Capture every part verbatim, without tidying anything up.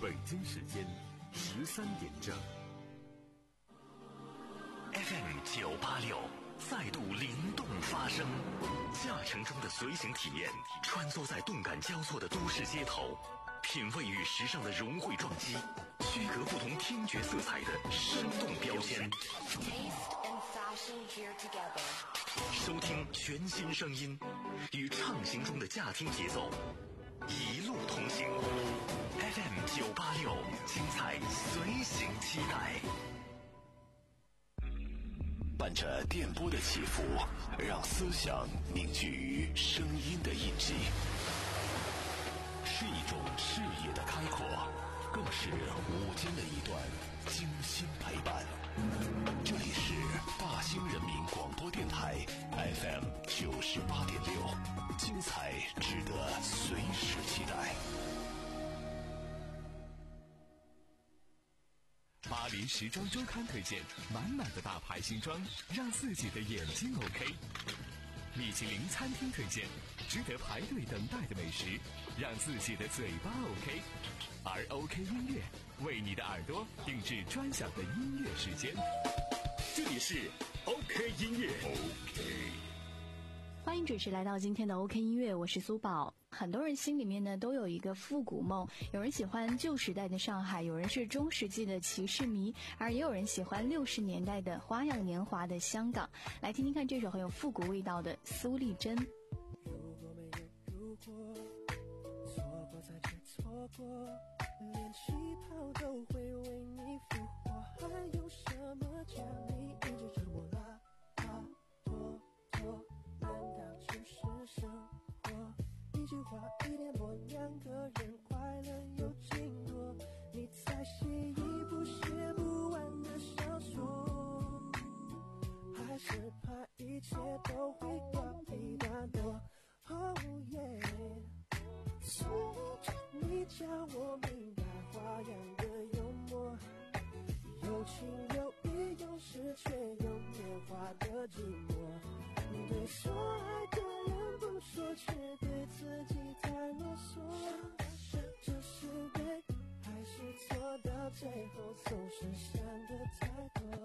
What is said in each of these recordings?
北京时间十三点整。 F M 九八六再度灵动发声，驾乘中的随行体验，穿梭在动感交错的都市街头，品味与时尚的融汇撞击，区隔不同听觉色彩的生动标签。收听全新声音，与畅行中的驾听节奏，一路同行。F M 九八六，精彩随行期待。 伴着电波的起伏，让思想凝聚于声音的印记，是一种视野的开阔，更是午间的一段精心陪伴。这里是大兴人民广播电台 F M 九十八点六，精彩值得随时期待。 巴黎时装周刊推荐满满的大牌新装，让自己的眼睛 OK。米其林餐厅推荐值得排队等待的美食，让自己的嘴巴 OK。而 OK 音乐为你的耳朵定制专享的音乐时间。这里是 OK 音乐 OK。 欢迎准时来到今天的 OK 音乐，我是苏宝。很多人心里面呢都有一个复古梦，有人喜欢旧时代的上海，有人是中世纪的骑士迷，而也有人喜欢六十年代的花样年华的香港。来听听看这首很有复古味道的苏丽珍。 如果没有如果，错过再去错过，连气泡都会为你复活，还有什么叫你一直着我拉拉拖拖，难道就是生活？一句话一点破，两个人快乐又经过，你在写一部写不完的小说，还是怕一切都会告一段落。 Oh yeah， 你教我明白花样的幽默，有情有义，有时却有年华的寂寞。对说爱的人不说，却对自己太啰嗦。这是对还是错？到最后总是想的太多。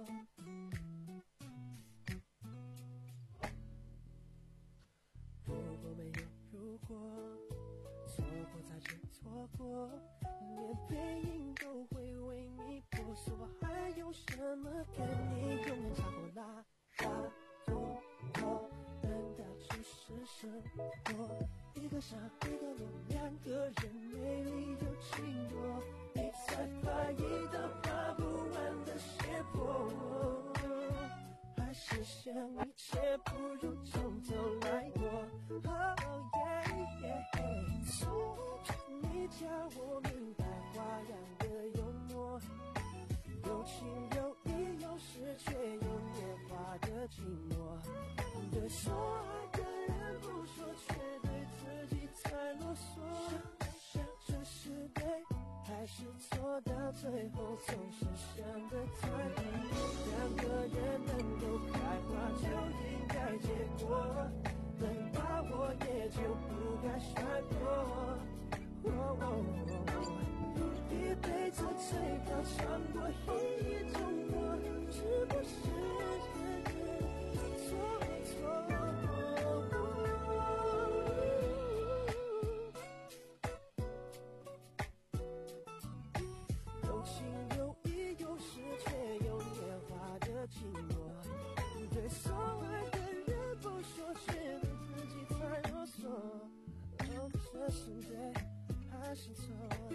如果没有如果，错过再去错过，连背影都会为你婆娑，还有什么跟你永远差不多？拉拉拖拖，难道就是生活？一个上一个落，两个人美丽又轻弱，你才怕一道爬不完的斜坡，还是想一切不如从头来过。Oh yeah yeah， 从你教我明白花样的幽默，有情有义，有时却有年华的寂寞。对说爱的人不说，却对自己太啰嗦。这是对还是错？到最后总是想的太多。两个人能够开花，就应该结果。能把握也就不该甩脱。哦哦哦，一辈子最高唱过一种我，是不是错错？有情有义，有时却有年华的寂寞。对所爱的人不说，却对自己太啰嗦。哦，这是对还是错？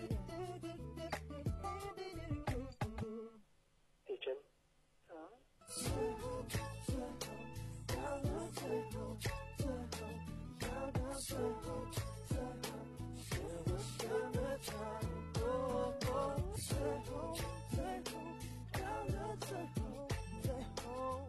地震。啊。最后，最后，要到最后，最后，要到最后，最后，是我想的太多。最后，最后，要到最后，最后。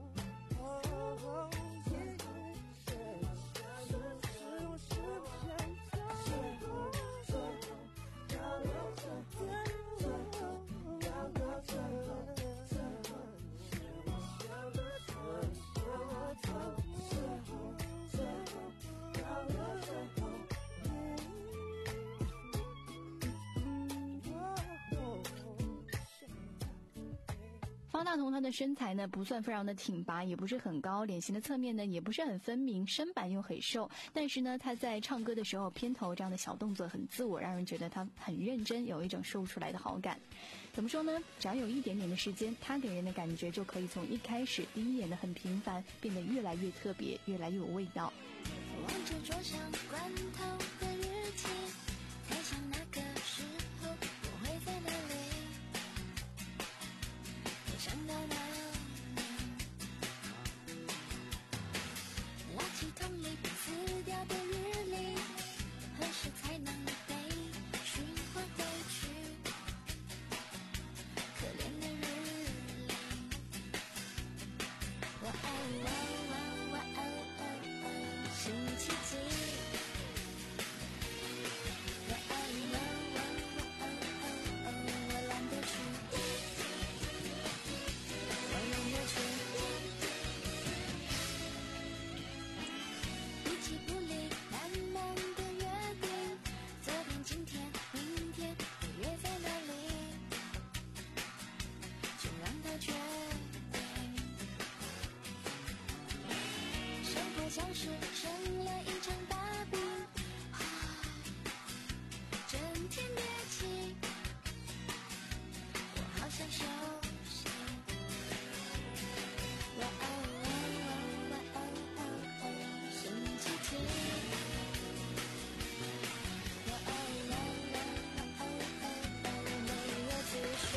方大同他的身材呢不算非常的挺拔，也不是很高，脸型的侧面呢也不是很分明，身板又很瘦，但是呢他在唱歌的时候偏头这样的小动作很自我，让人觉得他很认真，有一种说不出来的好感。怎么说呢，只要有一点点的时间，他给人的感觉就可以从一开始第一眼的很平凡变得越来越特别，越来越有味道。 望着桌上罐头的日记，猜想那个时候我会在哪里，我想到那年垃圾桶里撕掉的日历，何时才能被寻还回去，可怜的日历，我哦哦哦哦哦哦，星期几，我哦哦哦哦哦哦，我懒得去，我懒得去，笔记簿里满满的约定，昨天今天明天会约在哪里，就让它决定，生活像是生了一场大病，整天憋气，我好想休息，我哦哦哦哦哦哦，星期几，我哦哦哦哦哦哦，没有自序，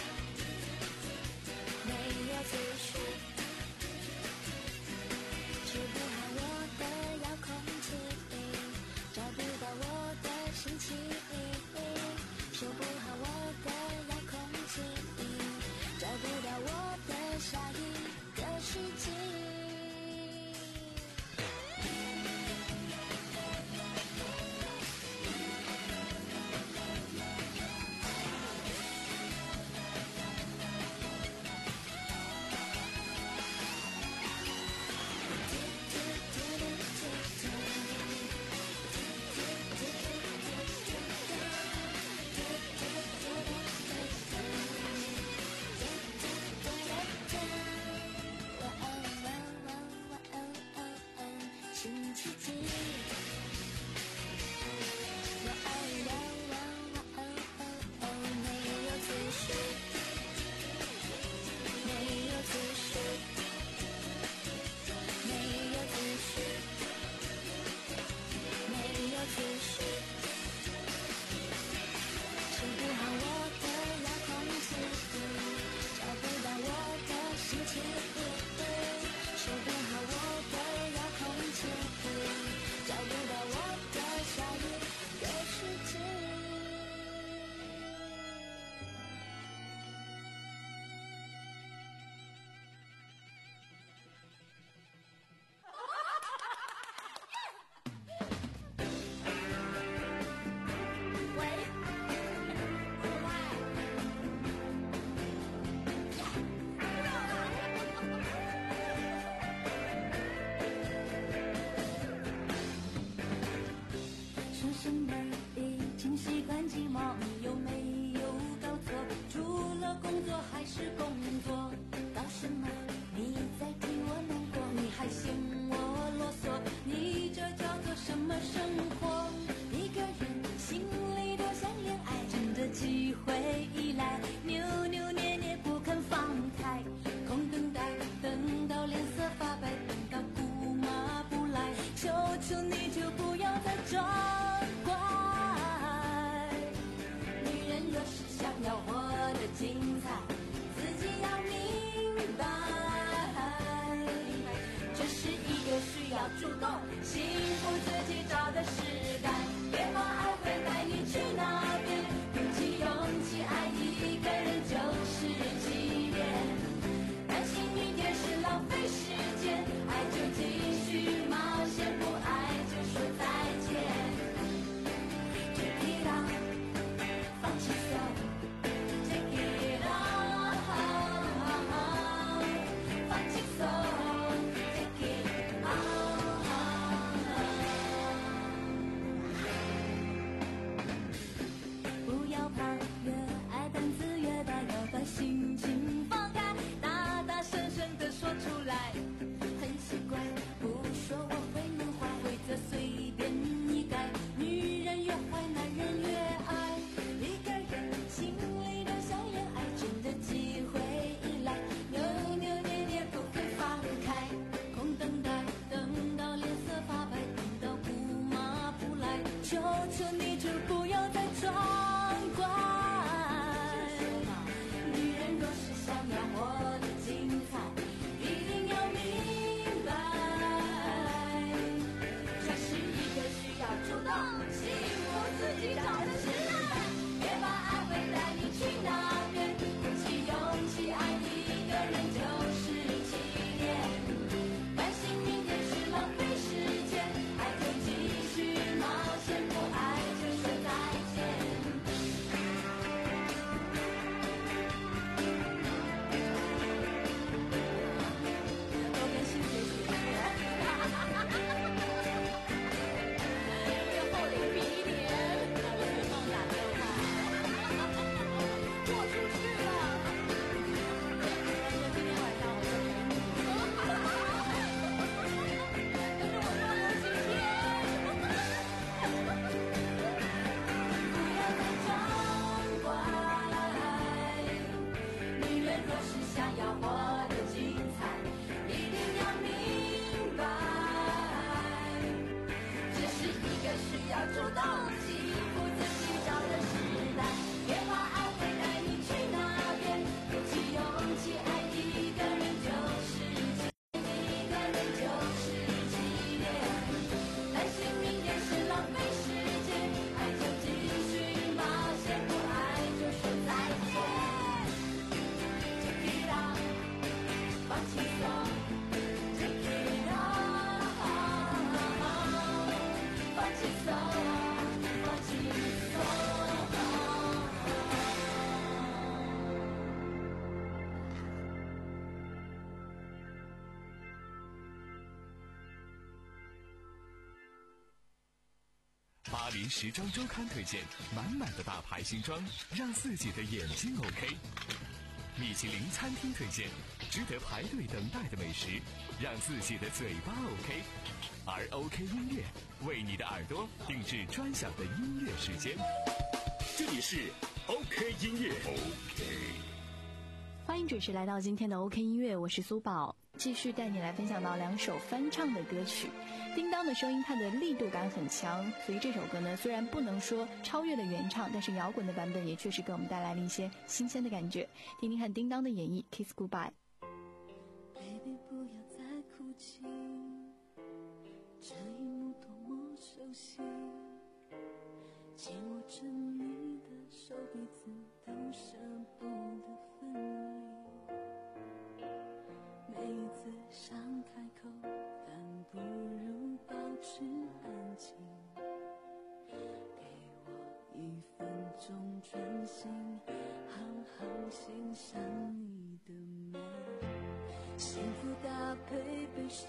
没有自序，治不好我的遥控林时装周刊推荐满满的大牌新装，让自己的眼睛 OK。米其林餐厅推荐值得排队等待的美食，让自己的嘴巴 OK。而 OK 音乐为你的耳朵定制专享的音乐时间。 这里是 OK 音乐 OK。 欢迎准时来到今天的 OK 音乐，我是苏宝，继续带你来分享到两首翻唱的歌曲。叮当的声音它的力度感很强，所以这首歌呢虽然不能说超越了原唱，但是摇滚的版本也确实给我们带来了一些新鲜的感觉。听听看叮当的演绎 Kiss Goodbye。Baby 不要再哭泣，这一幕多么熟悉，紧握着你的手，彼此都舍不得分离。每一次想开口，但不如保持安静。给我一分钟专心，好好欣赏你的美。幸福搭配悲伤，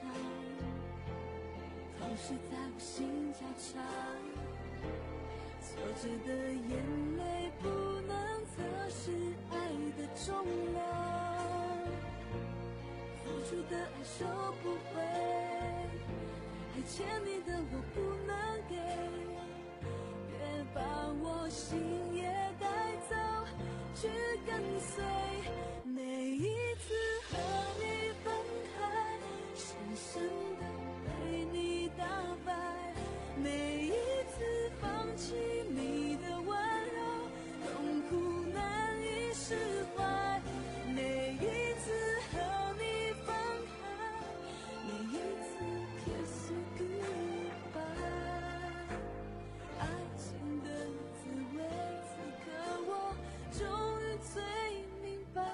同时在我心交叉。挫折的眼泪不能测试爱的重量，付出的爱收不回，还欠你的我不能给，别把我心也带走，去跟随。每一次和你分开，深深的被你打败，每一次放弃你的温柔，痛苦难以释怀。每一次和你分开，每一次 kiss goodbye。爱情的滋味，此刻我终于最明白。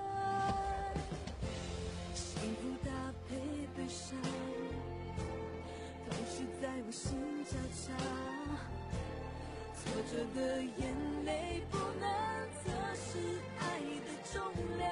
幸福搭配悲伤，同时在我心交叉。挫折的眼泪不能测试爱的重量，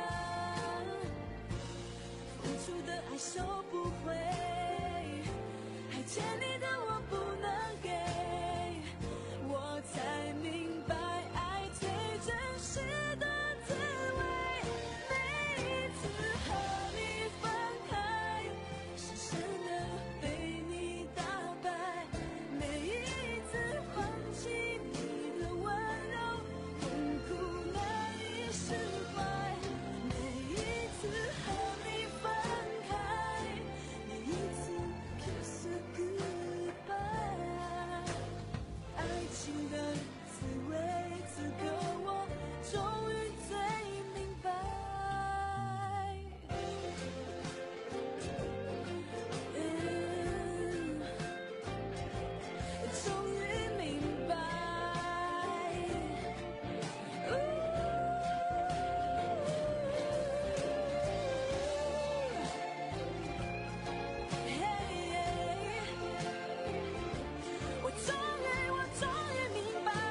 付出的爱收不回，还欠你的我不能给，我才明白爱最真实的滋味。每一次和你分开，深深的被你打败，每一次放弃你的温柔，痛苦难以释怀。每一次和你分开，每一次 kiss goodbye。爱情的滋味，此刻我终于最明白。嗯，终于明白。我终于，我终于明白。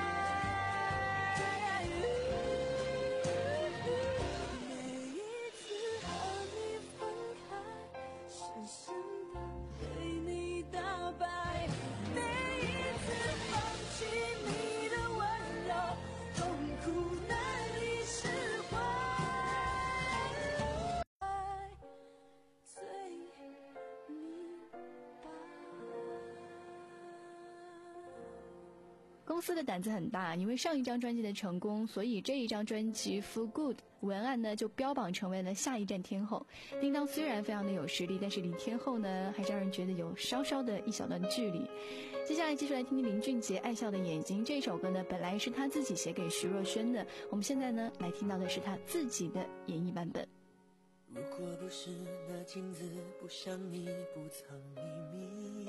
每一次和你分开，深深的被你打败，每一次放弃你的温柔，痛苦难以释怀。最明白。 公司的胆子很大，因为上一张专辑的成功，所以这一张专辑 Feel Good 文案呢就标榜成为了下一站天后。叮当虽然非常的有实力，但是离天后呢还是让人觉得有稍稍的一小段距离。接下来继续来听听林俊杰《爱笑的眼睛》这首歌呢，本来是他自己写给徐若瑄的，我们现在呢来听到的是他自己的演绎版本。 如果不是那镜子不像你不藏秘密，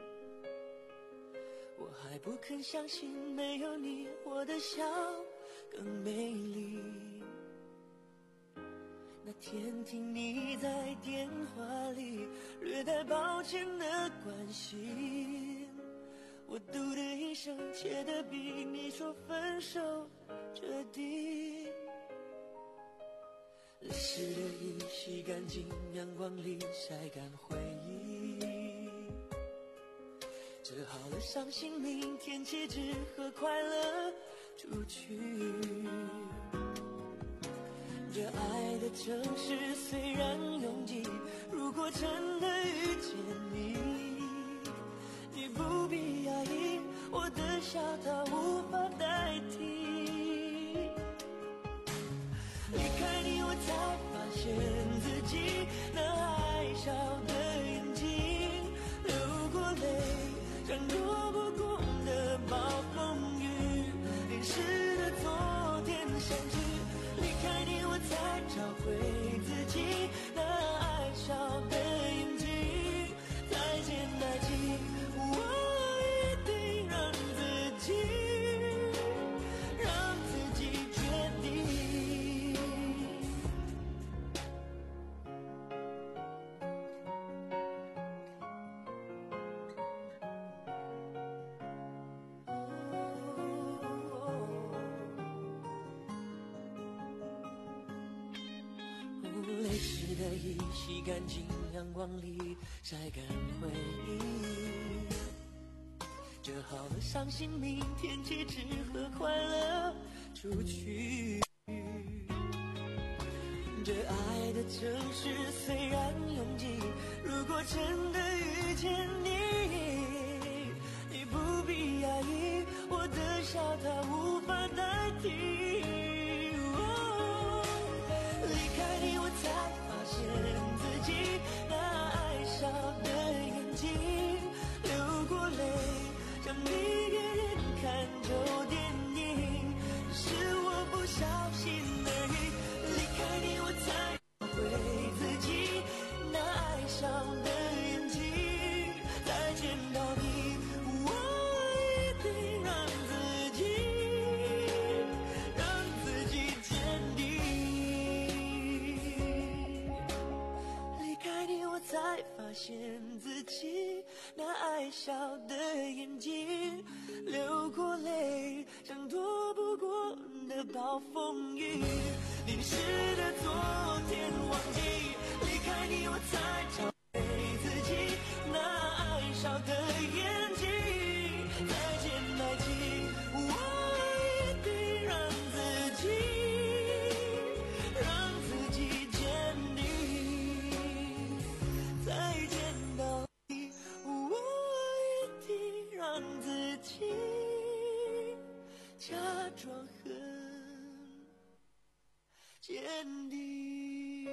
我还不肯相信没有你我的笑更美丽。那天听你在电话里略带抱歉的关心，我嘟的一声切得比你说分手彻底。泪湿的衣洗干净，阳光里晒干回忆，这折好了伤心，明天起只和快乐出去。这爱的城市虽然拥挤，如果真的遇见你，你不必压抑，我的笑它无法代替。离开你我才发现自己那爱笑的眼睛，流过泪像躲不过的暴风雨，淋湿的昨天相聚。离开你我才找回自己那爱笑的眼睛，再见爱情，我一定让自己让自己决定。泪湿的衣洗干净，阳光里晒干回忆。折好了伤心，明天起只和快乐出去。这爱的城市虽然拥挤，如果真的遇见你，你不必压抑，我的笑它无法代替。一个人看旧电影，是我不小心而已。离开你我才找回自己那爱笑的眼睛，再见到你我一定让自己让自己坚定。离开你我才发现自己那爱笑的眼睛，流过泪像躲不过的暴风雨，淋湿的昨天忘记。离开你我才找回自己那爱笑的眼睛，再见爱情，我一定让自己让自己坚定。再见到你我一定让自己假装很坚定。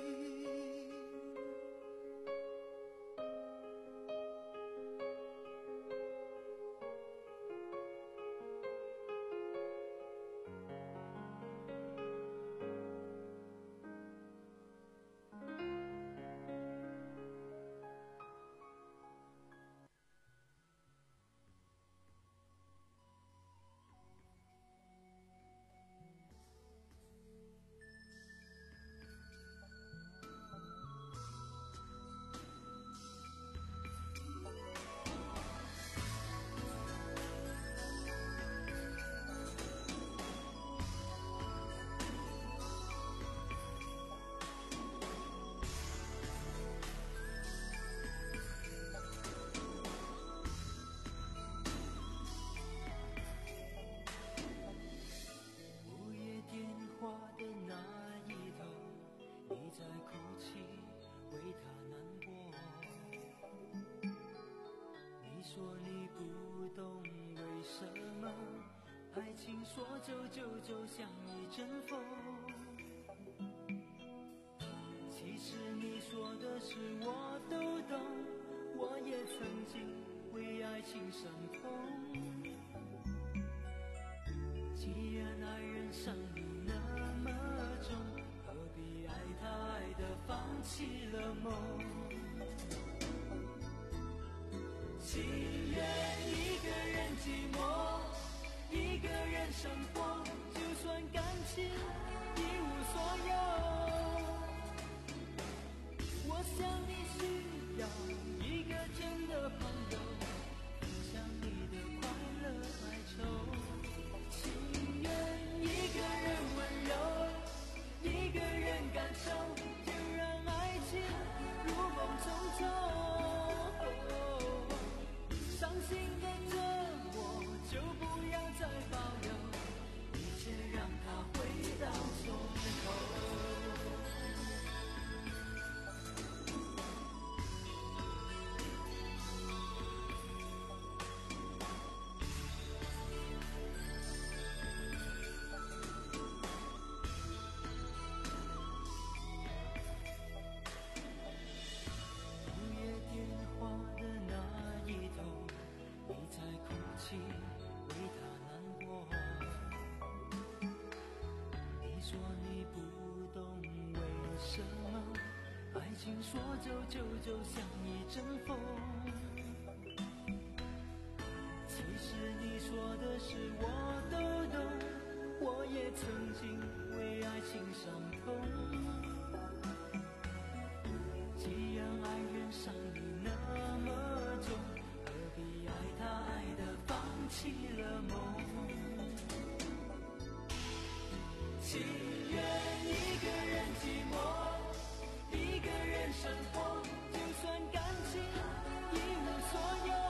说走就走，像一阵风。其实你说的事我都懂，我也曾经为爱情伤痛。既然爱人伤你那么重，何必爱他爱得放弃了梦？情愿一个人寂寞，一个人生活，就算感情一无所有。我想你需要一个真的朋友，分享你的快乐哀愁。情愿一个人温柔，一个人感受，就让爱情如梦中走。伤心情说走就走，像一阵风。其实你说的事我都懂，我也曾经为爱情伤痛。既然爱人伤你那么重，何必爱他爱得放弃了梦？情愿一个人寂寞，一个人生活，就算感情一无所有。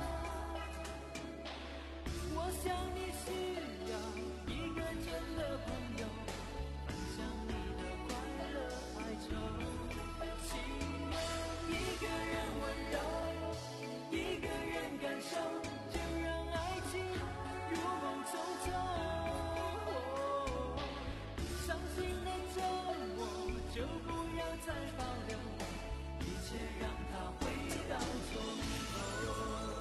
我想你需要一个真的朋友，分享你的快乐哀愁。情愿一个人温柔，一个人感受，就让爱情如梦匆匆。伤心的折磨就不要再保留，一切让它回到从头。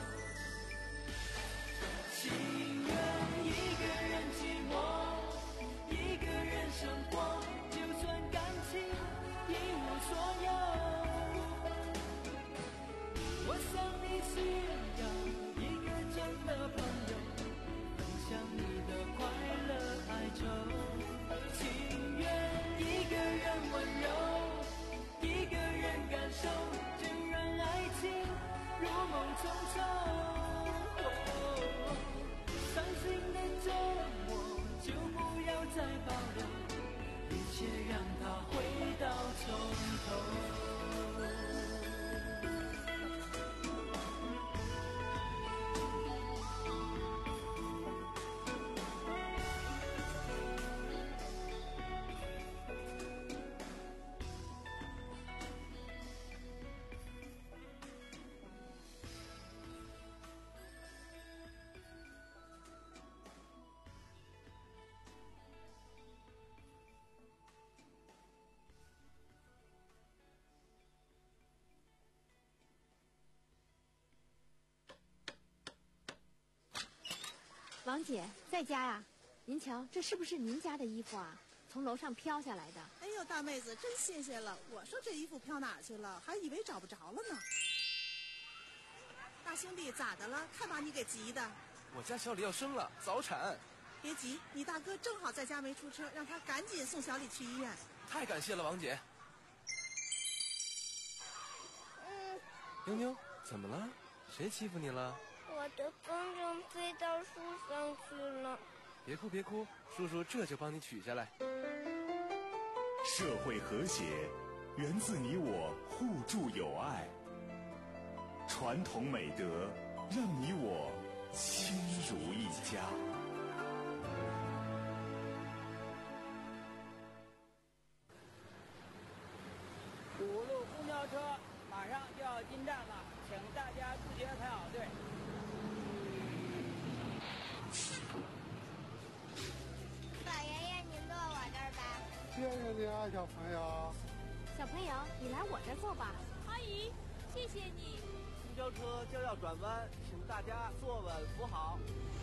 情愿一个人寂寞，一个人生活，就算感情一无所有。我想你需要一个真的朋友，分享你的快乐哀愁。情愿一个人温柔，一个人感受，就让爱情如梦匆匆。伤心的折磨就不要再保留，一切让它回到从头。 王姐在家呀？您瞧，这是不是您家的衣服啊？从楼上飘下来的。 哎呦，大妹子，真谢谢了！我说这衣服飘哪儿去了，还以为找不着了呢。大兄弟，咋的了？看把你给急的。 我家小李要生了，早产。 别急，你大哥正好在家没出车，让他赶紧送小李去医院。 太感谢了，王姐。 嗯。 妞妞，怎么了？谁欺负你了？ 我的风筝飞到树上去了。 别哭别哭，叔叔这就帮你取下来。 社会和谐源自你我互助友爱，传统美德让你我亲如一家。 五路公交车马上就要进站了，请大家自觉排好队。 老爷爷，您坐我这儿吧。 谢谢你啊，小朋友。 小朋友，你来我这儿坐吧。 阿姨，谢谢你。 公交车将要转弯，请大家坐稳扶好。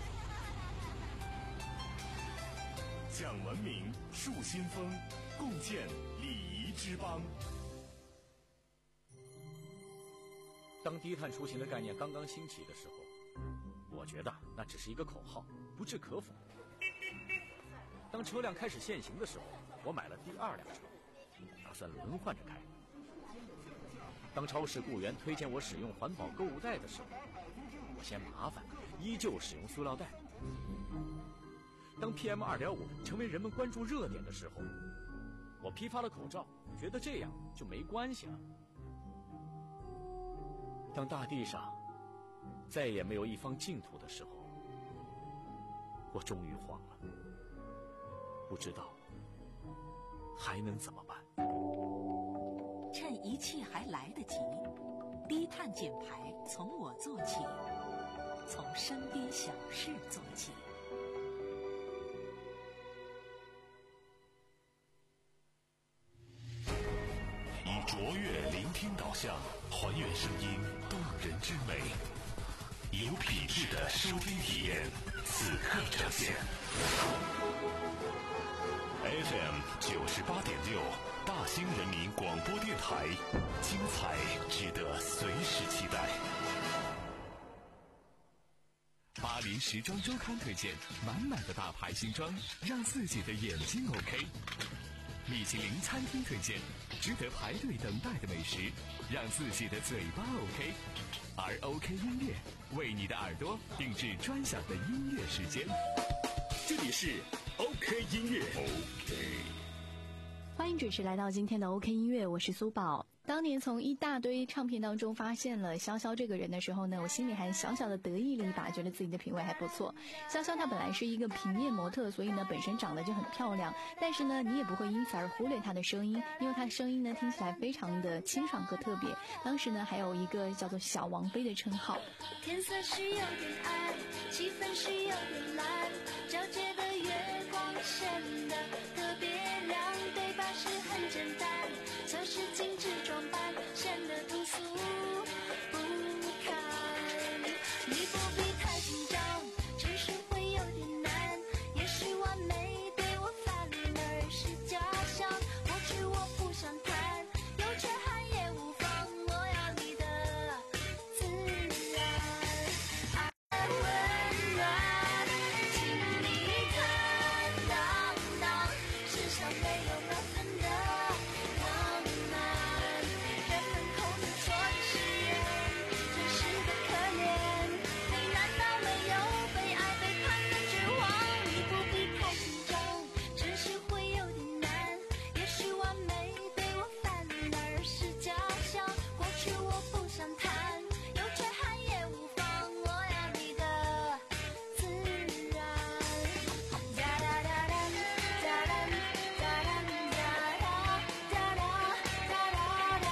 讲文明，树新风，共建礼仪之邦。 当低碳出行的概念刚刚兴起的时候，我觉得那只是一个口号，不置可否。当车辆开始限行的时候，我买了第二辆车，打算轮换着开。当超市雇员推荐我使用环保购物袋的时候，我嫌麻烦，依旧使用塑料袋。当 P M 二点五 成为人们关注热点的时候，我批发了口罩，觉得这样就没关系了。当大地上再也没有一方净土的时候，我终于慌了，不知道还能怎么办。 趁一切还来得及，低碳减排从我做起，从身边小事做起。 以卓越聆听导向，还原声音动人之美，有品质的收听体验，此刻呈现。F M 九十八点六， 大兴人民广播电台，精彩值得随时期待。 巴黎时装周刊推荐满满的大牌新装，让自己的眼睛 OK。米其林餐厅推荐值得排队等待的美食，让自己的嘴巴 OK。而 OK 音乐为你的耳朵定制专享的音乐时间。 这里是 OK 音乐。OK。 欢迎准时来到今天的 OK 音乐，我是苏宝。当年从一大堆唱片当中发现了潇潇这个人的时候呢，我心里还小小的得意了一把，觉得自己的品味还不错。潇潇她本来是一个平面模特，所以呢本身长得就很漂亮，但是呢你也不会因此而忽略她的声音，因为她的声音呢听起来非常的清爽和特别。当时呢还有一个叫做小王妃的称号。 天色是有点暗，气氛是有点蓝，皎洁的月光显得特别亮，对吧？是很简单，像是精致装扮，显得朴素不堪。你不必太紧张，程序会有点难，也许完美对我反而是假象。过去我不想谈，有缺憾也无妨，我要你的自然爱温暖，请你坦荡荡，世上没有那分的浪漫，人们口中说的誓言，真实的可怜。你难道没有被爱背叛的绝望？你不必太紧张，程序会有点难，也许完美对我反而是假象。过去我不想谈，有缺憾也无妨，我要你的自然。哒哒哒哒哒哒哒哒哒哒哒哒哒哒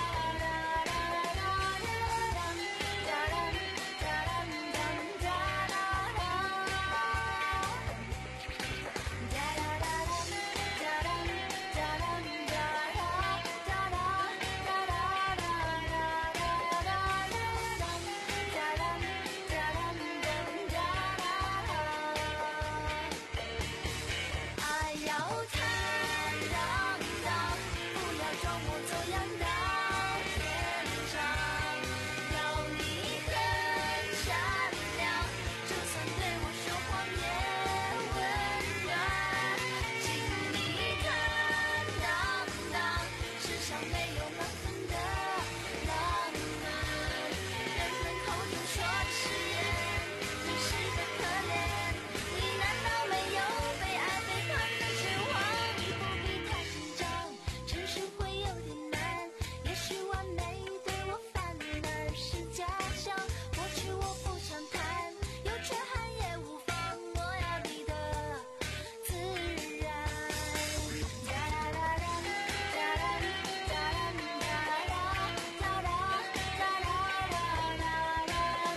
爱要坦荡荡，不要装模作样到天长，要你很善良，就算对我说谎也温暖，请你坦荡荡，世上没有满分的浪漫，人们口中说的誓言，真实的可怜。你难道没有被爱背叛的绝望？你不必太紧张，程序会有点难，也许完美对我反而是假象。过去我不想谈，有缺憾也无妨，我要你的自然。哒哒哒哒哒哒哒哒哒哒哒哒哒哒哒哒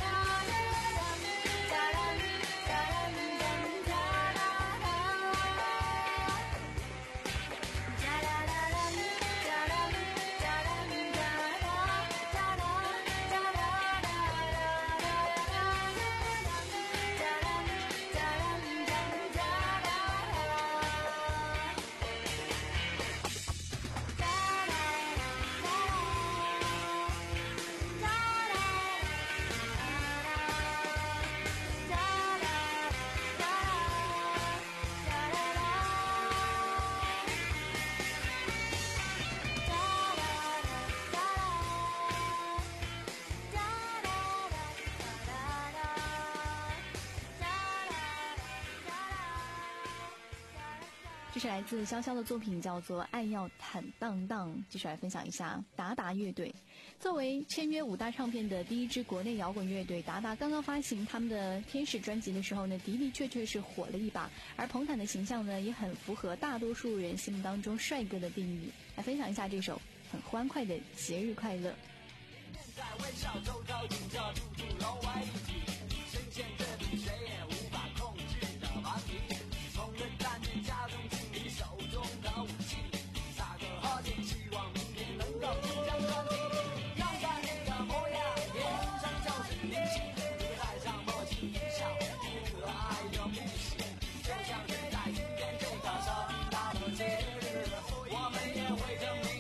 这是来自潇潇的作品，叫做《爱要坦荡荡》。继续来分享一下达达乐队。作为签约五大唱片的第一支国内摇滚乐队，达达刚刚发行他们的《天使》专辑的时候呢，的的确确是火了一把。而彭坦的形象呢，也很符合大多数人心目当中帅哥的定义。来分享一下这首很欢快的《节日快乐》。 在微笑周遭映着处处融为一体，深陷这里谁也无法控制的顽皮，从人看见家中经理手中的武器，撒个呵欠，希望明天能够即将转机。看看你的模样，脸上就是灵气，这个带上默契一笑，你可爱又迷信，就像是在今天这个盛大的节日，我们也会证明。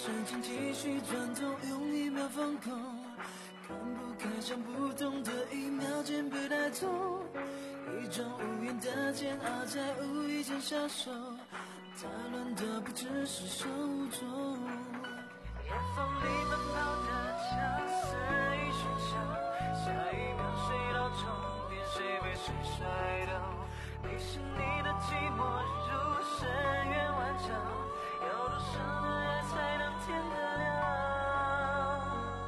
时间继续转动，用一秒放空，看不开想不通的一秒间被带走，一种无言的煎熬在无意间消瘦，打乱的不只是手中。夜风里奔跑的枪肆意喧嚣，下一秒谁到终点，谁被谁甩掉？你是你的寂寞如深渊万丈，有多少的爱才能填得了？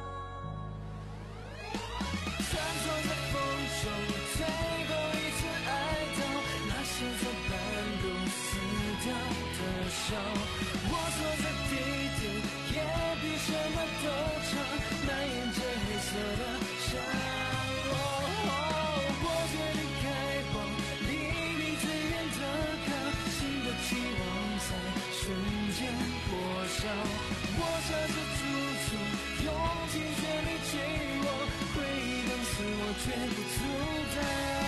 穿梭在风中，最后一次爱到那些在半路死掉的笑，我坐在地点。也比什么都长，蔓延着黑色的伤。哦哦、我决定开往离你最远的港，新的期望在瞬间破晓。我尝试处处用尽全力去往，回忆等死我绝不阻挡。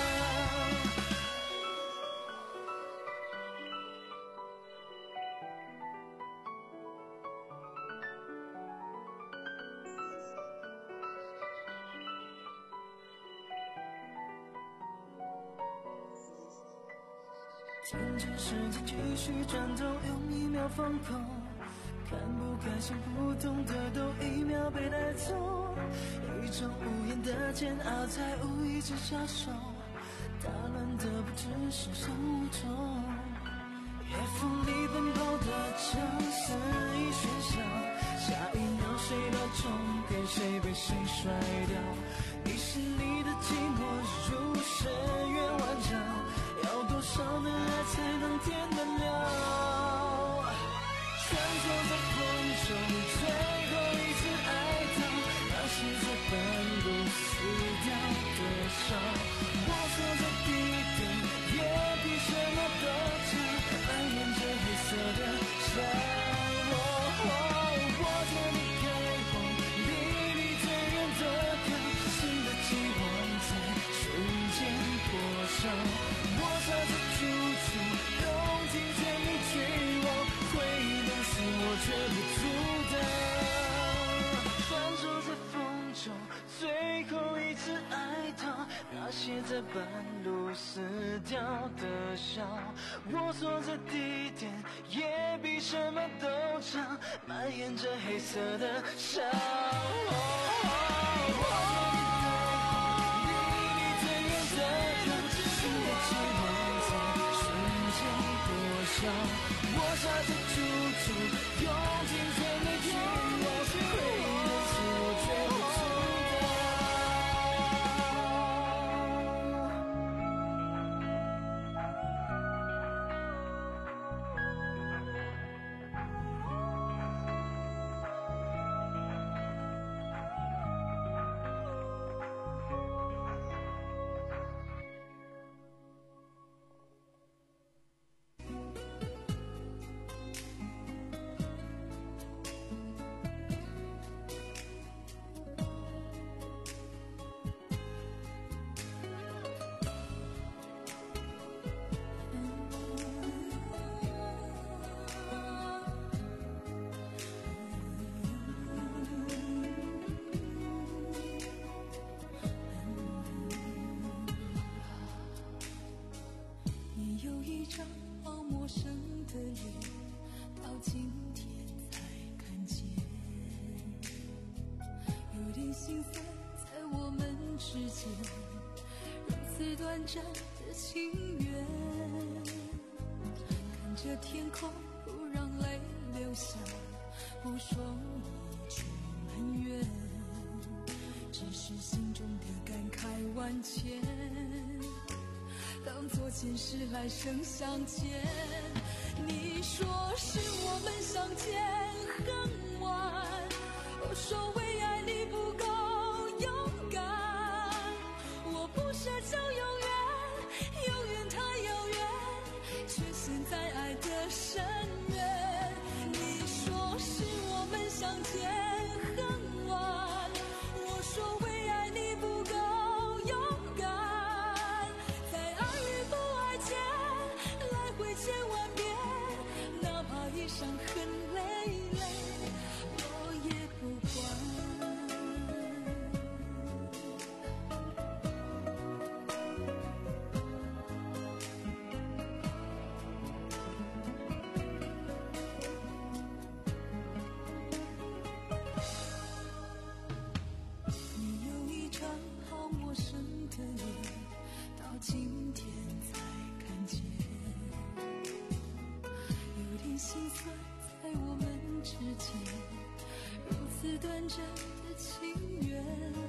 渐渐时间继续转动，用一秒放空，看不开想不通的都一秒被带走，一种无言的煎熬在无意间消瘦，打乱的不只是手中。夜风里奔跑的枪肆意喧嚣，下一秒谁到终点，谁被谁甩掉？你是你的寂寞如深渊万丈，要多少的爱才能填得了？穿梭在风中，最后一次爱到那些在半路死掉的伤。我坐在地点，也比什么都长，蔓延着黑色的伤。哦哦、我决定开往离你最远的港，新的期望在瞬间破晓。我尝试处处用尽全力去往，回忆能使我绝不阻挡。穿梭在风中，最后一次爱到那些在半路死掉的笑。我坐在地点，也比什么都长，蔓延着黑色的伤。哦哦我尝试处处用尽全力去往，回忆的事我绝不阻短暂的情缘，看着天空不让泪流下，不说一句埋怨，只是心中的感慨万千，当作前世来生相见。你说是我们相见恨晚，我说为爱你不够勇敢，我不奢求永远，永远太遥远，却陷在爱的深渊。你说是我们相见恨晚，我说为爱你不够勇敢，在爱与不爱间来回千万遍，哪怕一生很累累， 世界，如此短暂的情缘，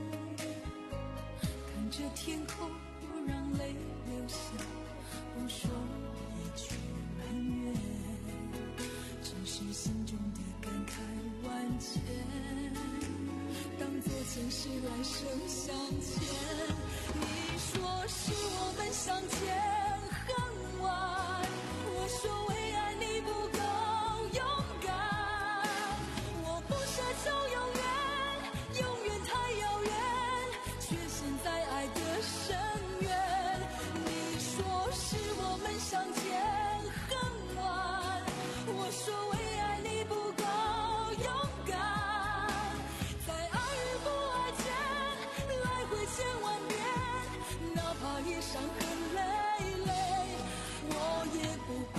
看着天空不让泪流下，不说一句埋怨，只是心中的感慨万千，当作前世来生相欠。你说是我们相见恨晚，我说为爱你不够勇敢，我不奢求永远，永远太遥远，却陷在爱的深渊。你说是我们相见恨晚，我说为爱你不够勇敢，在爱与不爱间来回千万遍，哪怕一伤痕累累我也不管。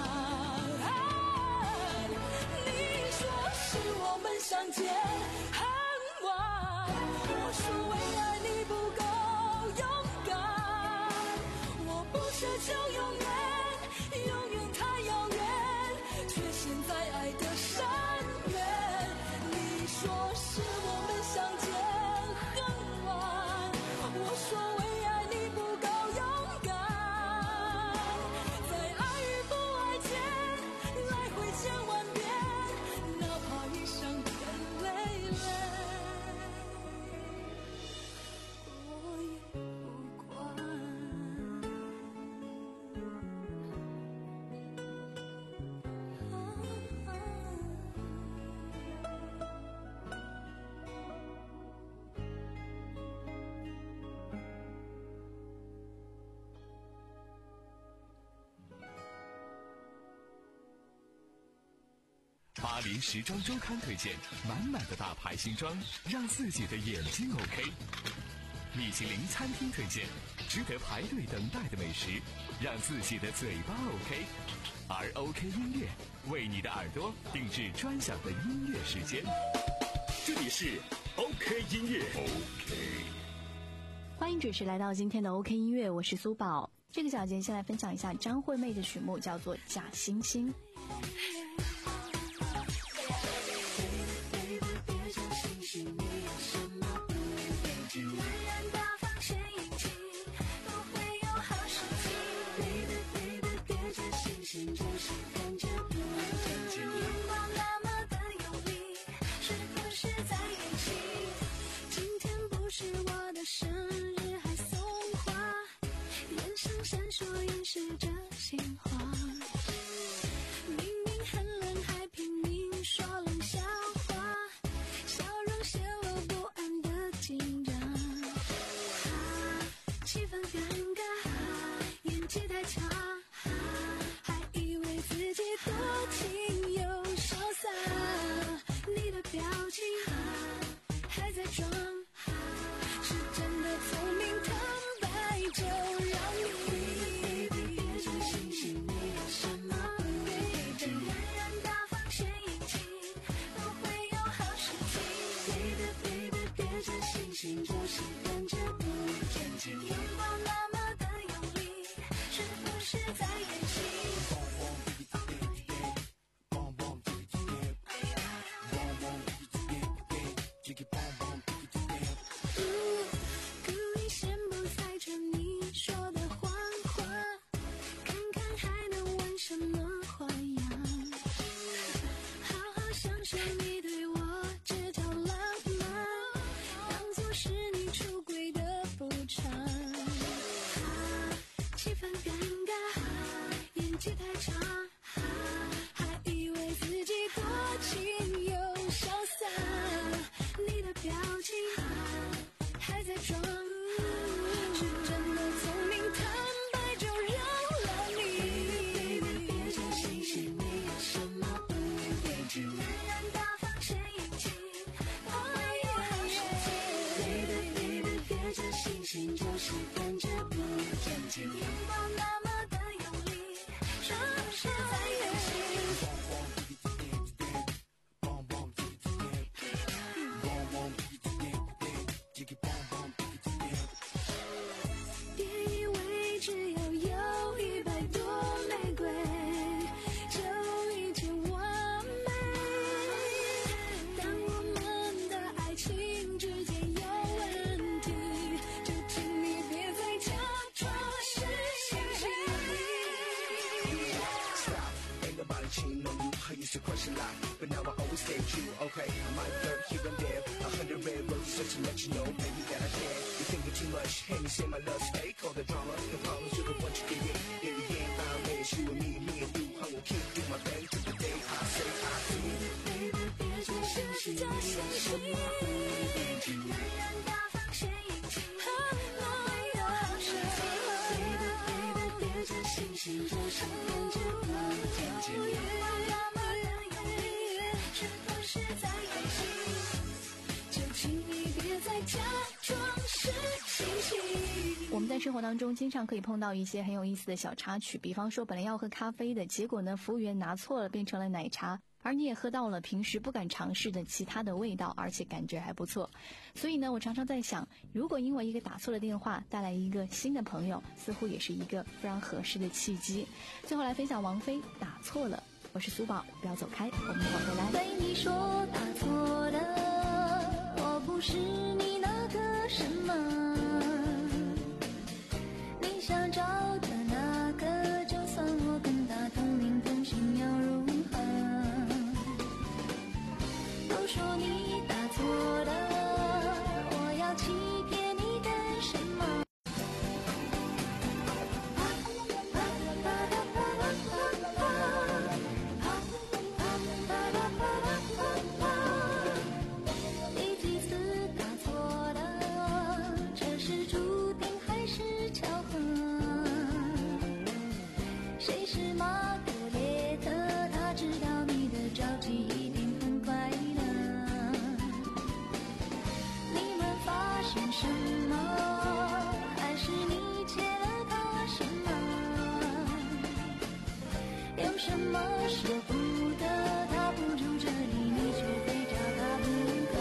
你说是我们相见恨晚，我说为爱你不够勇敢，我不奢求永远，永远太遥远，却陷在爱的深渊。你说是我们相见恨晚，我说为爱你不够勇敢，在爱与不爱间来回千万遍，哪怕一伤痕累累我也不管。 巴黎时装周刊推荐满满的大牌新装，让自己的眼睛 OK。米其林餐厅推荐值得排队等待的美食，让自己的嘴巴 OK。而 OK 音乐为你的耳朵定制专享的音乐时间。 这里是 OK 音乐 OK。 欢迎准时来到今天的 OK 音乐，我是苏宝。这个小节先来分享一下张惠妹的曲目，叫做《假惺惺》。 就是跟着不正经，拥抱那么的用力，说是 Stop, ain't nobody cheating on you. I used to crush a lot, but now I always stay true. Okay, I might flirt here and there, a hundred red roses just to let you know, baby, that I care. You're thinking too much, and you say my love's fake. All the drama, the problems, you're the one you can get. In the end, I'm in, it's you and me, me and you. I will keep doing my thing till the day I say I do. Baby, baby, 别再相信你，什么会变成男人大方献殷勤，我没有好事。Baby, baby, 别再相信这上面就不天见面，我那么的用力，是不是在演戏？就请你别再假装是清醒。我们在生活当中经常可以碰到一些很有意思的小插曲，比方说本来要喝咖啡的，结果呢服务员拿错了，变成了奶茶，而你也喝到了平时不敢尝试的其他的味道，而且感觉还不错。所以呢，我常常在想，如果因为一个打错了电话带来一个新的朋友，似乎也是一个非常合适的契机。最后来分享王菲打错了，我是苏宝，不要走开，我们一会儿回来。对你说打错了，我不是你那个什么，你想找的那个，就算我跟他同名同姓要如何？都说你打错了，我要欺骗你干什么？第几次打错了？这是注定还是巧合？谁是玛格丽特？他知道你的着急一定很快乐。你们发生什么？还是你欠了他什么？有什么舍不得？他不住这里，你却非找他不可。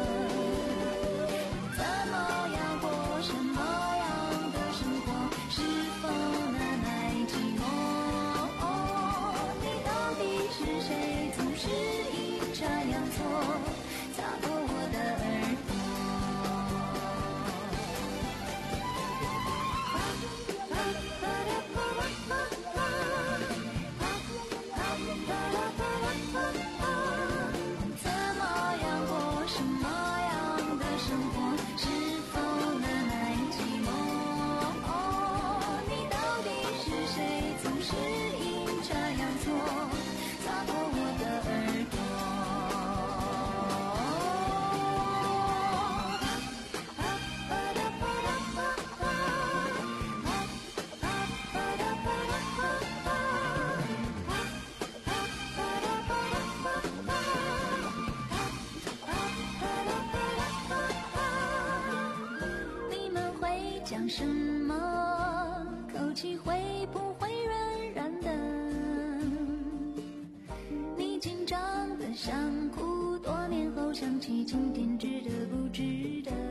怎么样过什么样的生活？是否难耐寂寞？你到底是谁？总是阴差阳错擦破我的耳朵。怎么样过什么样的生活？是否难耐寂寞？你到底是谁？总是阴差阳错擦破我的耳朵。你们会讲什么？口气会不会软软的？你紧张的想哭，多年后想起今天值得不值得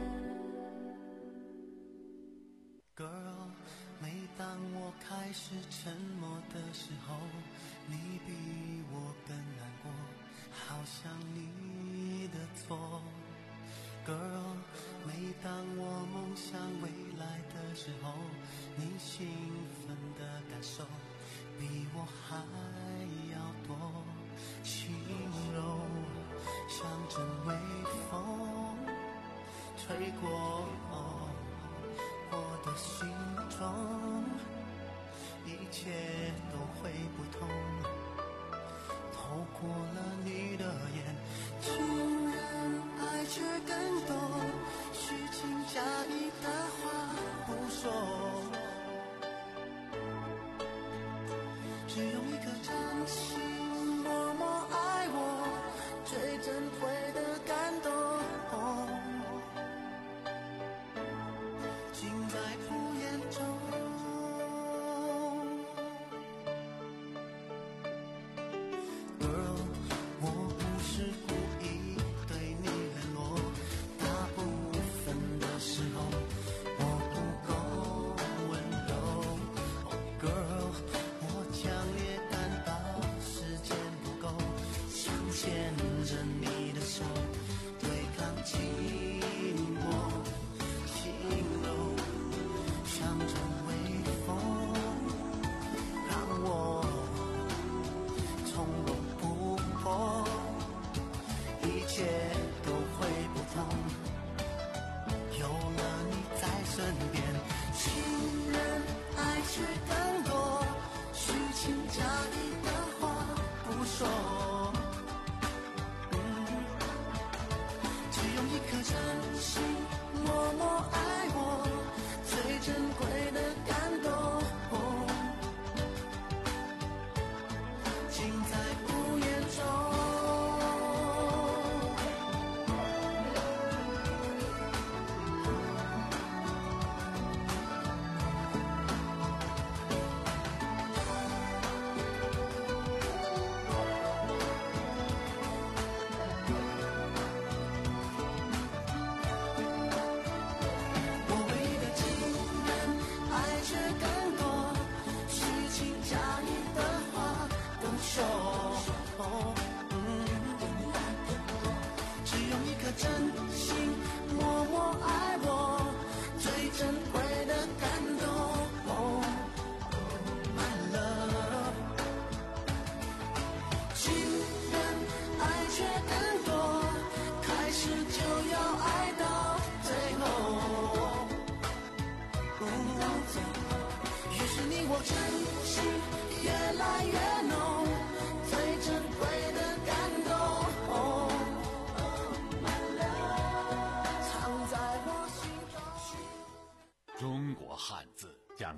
Girl， 每当我开始沉默的时候，你比我更难过，好像你的错。Girl， 每当我梦想未来的时候，你兴奋的感受比我还要多，轻柔像阵微风吹过我的心中，一切都会不同，透过了你的眼，竟然爱却更多，虚情假意的话不说，只用一个假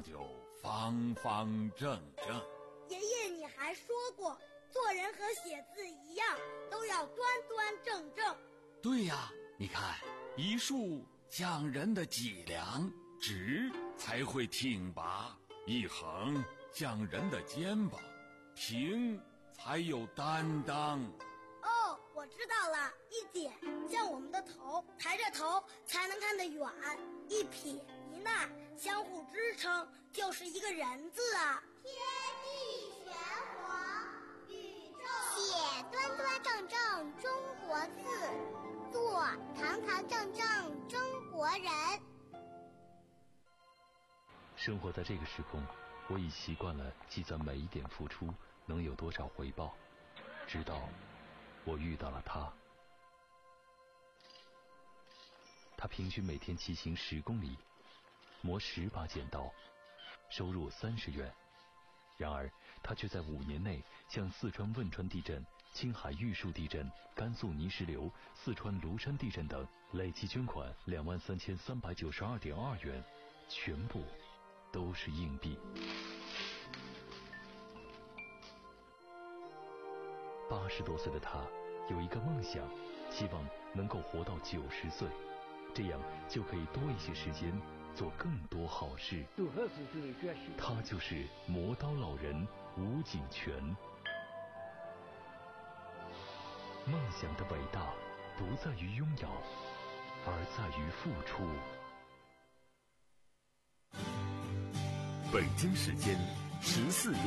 样就方方正正。 爷爷，你还说过，做人和写字一样，都要端端正正。 对呀，你看，一竖像人的脊梁，直才会挺拔；一横像人的肩膀，平才有担当。 哦，我知道了，一点像我们的头，抬着头才能看得远；一撇一捺相互支撑，就是一个人字啊。 天地玄黄，宇宙写端端正正中国字，做堂堂正正中国人。 生活在这个时空，我已习惯了计算每一点付出能有多少回报，直到我遇到了他。他平均每天骑行十公里，磨十把剪刀，收入三十元。然而他却在五年内向四川汶川地震、青海玉树地震、甘肃泥石流、四川庐山地震等累计捐款两万三千三百九十二点二元，全部都是硬币。八十多岁的他有一个梦想，希望能够活到九十岁，这样就可以多一些时间做更多好事。他就是磨刀老人吴景全。梦想的伟大不在于拥有，而在于付出。 北京时间十四点。